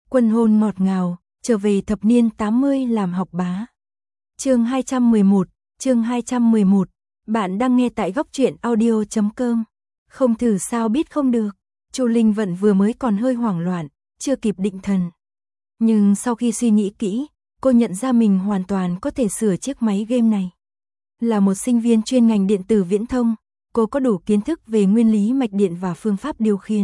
Quân hôn ngọt ngào, trở về thập niên 80 làm học bá. Chương 211, bạn đang nghe tại góc truyện audio.com. Không thử sao biết không được. Chu Linh Vận vừa mới còn hơi hoảng loạn, chưa kịp định thần. Nhưng sau khi suy nghĩ kỹ, cô nhận ra mình hoàn toàn có thể sửa chiếc máy game này. Là một sinh viên chuyên ngành điện tử viễn thông, cô có đủ kiến thức về nguyên lý mạch điện và phương pháp điều khiển.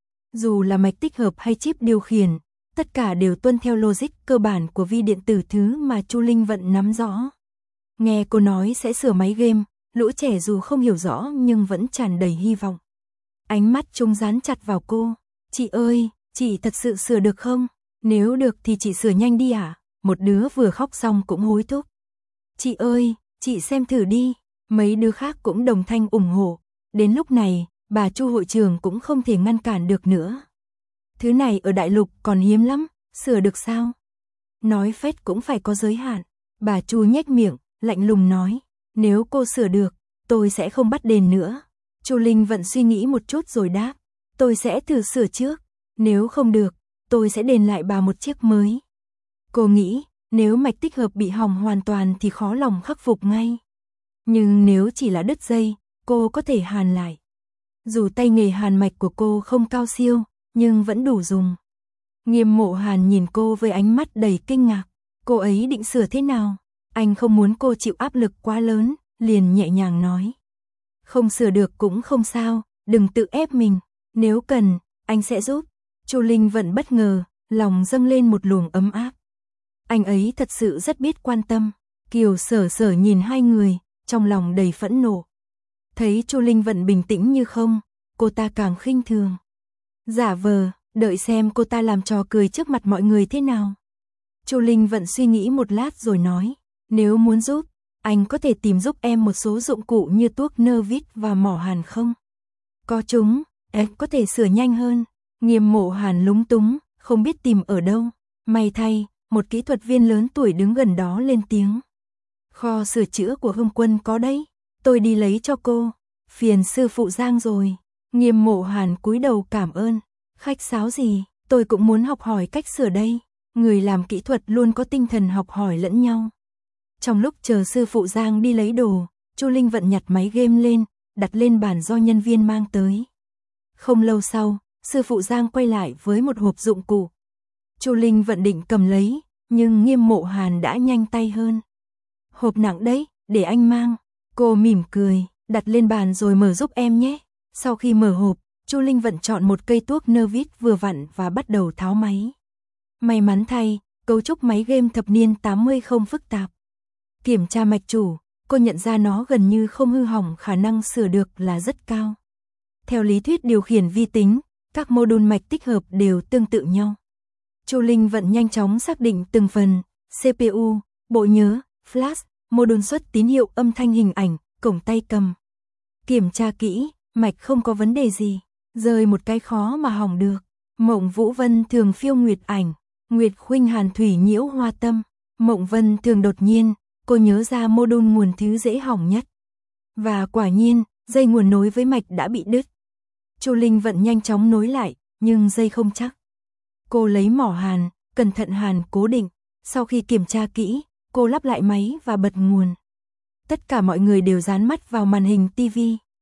Dù là mạch tích hợp hay chip điều khiển, tất cả đều tuân theo logic cơ bản của vi điện tử, thứ mà Chu Linh Vận nắm rõ. Nghe cô nói sẽ sửa máy game, lũ trẻ dù không hiểu rõ nhưng vẫn tràn đầy hy vọng. Ánh mắt chúng dán chặt vào cô. Chị ơi, chị thật sự sửa được không? Nếu được thì chị sửa nhanh đi ạ. Một đứa vừa khóc xong cũng hối thúc. Chị ơi, chị xem thử đi. Mấy đứa khác cũng đồng thanh ủng hộ. Đến lúc này, bà Chu hội trưởng cũng không thể ngăn cản được nữa. Thứ này ở đại lục còn hiếm lắm, sửa được sao? Nói phét cũng phải có giới hạn. Bà Chu nhếch miệng, lạnh lùng nói. Nếu cô sửa được, tôi sẽ không bắt đền nữa. Chu Linh Vận suy nghĩ một chút rồi đáp. Tôi sẽ thử sửa trước. Nếu không được, tôi sẽ đền lại bà một chiếc mới. Cô nghĩ, nếu mạch tích hợp bị hỏng hoàn toàn thì khó lòng khắc phục ngay. Nhưng nếu chỉ là đứt dây, cô có thể hàn lại. Dù tay nghề hàn mạch của cô không cao siêu, nhưng vẫn đủ dùng. Nghiêm Mộ Hàn nhìn cô với ánh mắt đầy kinh ngạc. Cô ấy định sửa thế nào? Anh không muốn cô chịu áp lực quá lớn, liền nhẹ nhàng nói. Không sửa được cũng không sao, đừng tự ép mình. Nếu cần, anh sẽ giúp. Chu Linh Vận bất ngờ, lòng dâng lên một luồng ấm áp. Anh ấy thật sự rất biết quan tâm. Kiều Sở Sở nhìn hai người, trong lòng đầy phẫn nộ. Thấy Chu Linh Vận bình tĩnh như không, cô ta càng khinh thường. Giả vờ, đợi xem cô ta làm trò cười trước mặt mọi người thế nào. Chu Linh Vận suy nghĩ một lát rồi nói, nếu muốn giúp, anh có thể tìm giúp em một số dụng cụ như tuốc nơ vít và mỏ hàn không? Có chúng, em có thể sửa nhanh hơn. Nghiêm Mộ Hàn lúng túng, không biết tìm ở đâu. May thay, một kỹ thuật viên lớn tuổi đứng gần đó lên tiếng. Kho sửa chữa của Hưng Quân có đấy, tôi đi lấy cho cô. Phiền sư phụ Giang rồi. Nghiêm Mộ Hàn cúi đầu cảm ơn. Khách sáo gì, tôi cũng muốn học hỏi cách sửa đây. Người làm kỹ thuật luôn có tinh thần học hỏi lẫn nhau. Trong lúc chờ sư phụ Giang đi lấy đồ, Chu Linh Vận nhặt máy game lên, đặt lên bàn do nhân viên mang tới. Không lâu sau, sư phụ Giang quay lại với một hộp dụng cụ. Chu Linh Vận định cầm lấy, nhưng Nghiêm Mộ Hàn đã nhanh tay hơn. Hộp nặng đấy, để anh mang. Cô mỉm cười, đặt lên bàn rồi mở giúp em nhé. Sau khi mở hộp, Chu Linh Vận chọn một cây tuốc nơ vít vừa vặn và bắt đầu tháo máy. May mắn thay, cấu trúc máy game thập niên 80 không phức tạp. Kiểm tra mạch chủ, cô nhận ra nó gần như không hư hỏng, khả năng sửa được là rất cao. Theo lý thuyết điều khiển vi tính, các mô đun mạch tích hợp đều tương tự nhau. Chu Linh Vận nhanh chóng xác định từng phần, CPU, bộ nhớ, flash, mô đun xuất tín hiệu âm thanh hình ảnh, cổng tay cầm. Kiểm tra kỹ, mạch không có vấn đề gì, rời một cái khó mà hỏng được. Mộng Vũ Vân thường phiêu nguyệt ảnh, Nguyệt Khuynh Hàn thủy nhiễu hoa tâm. Mộng Vân thường đột nhiên, cô nhớ ra mô đun nguồn thứ dễ hỏng nhất. Và quả nhiên, dây nguồn nối với mạch đã bị đứt. Chu Linh Vận nhanh chóng nối lại, nhưng dây không chắc. Cô lấy mỏ hàn, cẩn thận hàn cố định. Sau khi kiểm tra kỹ, cô lắp lại máy và bật nguồn. Tất cả mọi người đều dán mắt vào màn hình TV.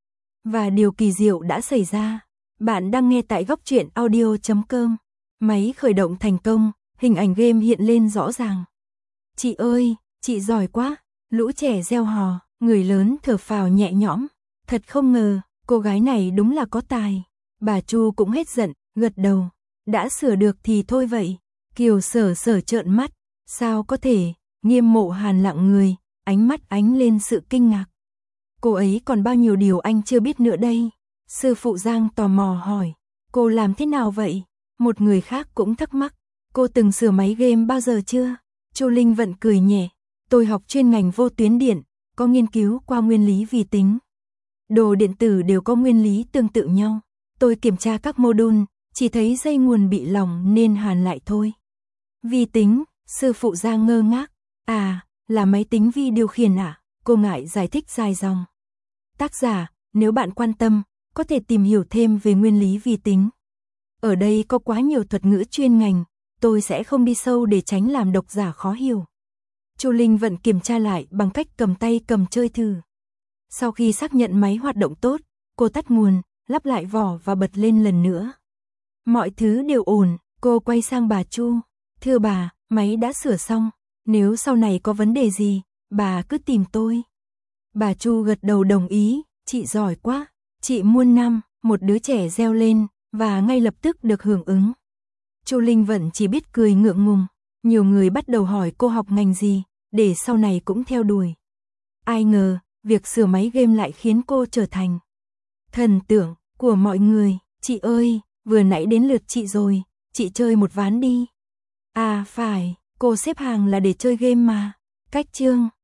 Và điều kỳ diệu đã xảy ra. Bạn đang nghe tại góc truyện audio.com. Máy khởi động thành công, hình ảnh game hiện lên rõ ràng. Chị ơi, chị giỏi quá. Lũ trẻ reo hò, người lớn thở phào nhẹ nhõm. Thật không ngờ, cô gái này đúng là có tài. Bà Chu cũng hết giận, gật đầu. Đã sửa được thì thôi vậy. Kiều Sở Sở trợn mắt. Sao có thể? Nghiêm Mộ Hàn lặng người, ánh mắt ánh lên sự kinh ngạc. Cô ấy còn bao nhiêu điều anh chưa biết nữa đây. Sư phụ Giang tò mò hỏi. Cô làm thế nào vậy? Một người khác cũng thắc mắc. Cô từng sửa máy game bao giờ chưa? Chu Linh Vận cười nhẹ. Tôi học chuyên ngành vô tuyến điện, có nghiên cứu qua nguyên lý vi tính. Đồ điện tử đều có nguyên lý tương tự nhau. Tôi kiểm tra các mô đun, chỉ thấy dây nguồn bị lỏng nên hàn lại thôi. Vi tính, sư phụ Giang ngơ ngác. À, là máy tính vi điều khiển à? Cô ngại giải thích dài dòng. Tác giả, nếu bạn quan tâm, có thể tìm hiểu thêm về nguyên lý vi tính. Ở đây có quá nhiều thuật ngữ chuyên ngành, tôi sẽ không đi sâu để tránh làm độc giả khó hiểu. Chu Linh Vận kiểm tra lại bằng cách cầm tay cầm chơi thử. Sau khi xác nhận máy hoạt động tốt, cô tắt nguồn, lắp lại vỏ và bật lên lần nữa. Mọi thứ đều ổn, cô quay sang bà Chu. Thưa bà, máy đã sửa xong, nếu sau này có vấn đề gì, bà cứ tìm tôi. Bà Chu gật đầu đồng ý, chị giỏi quá. Chị muôn năm, một đứa trẻ reo lên, và ngay lập tức được hưởng ứng. Chu Linh Vận chỉ biết cười ngượng ngùng. Nhiều người bắt đầu hỏi cô học ngành gì, để sau này cũng theo đuổi. Ai ngờ, việc sửa máy game lại khiến cô trở thành thần tượng của mọi người. Chị ơi, vừa nãy đến lượt chị rồi, chị chơi một ván đi. À phải, cô xếp hàng là để chơi game mà. Cách chương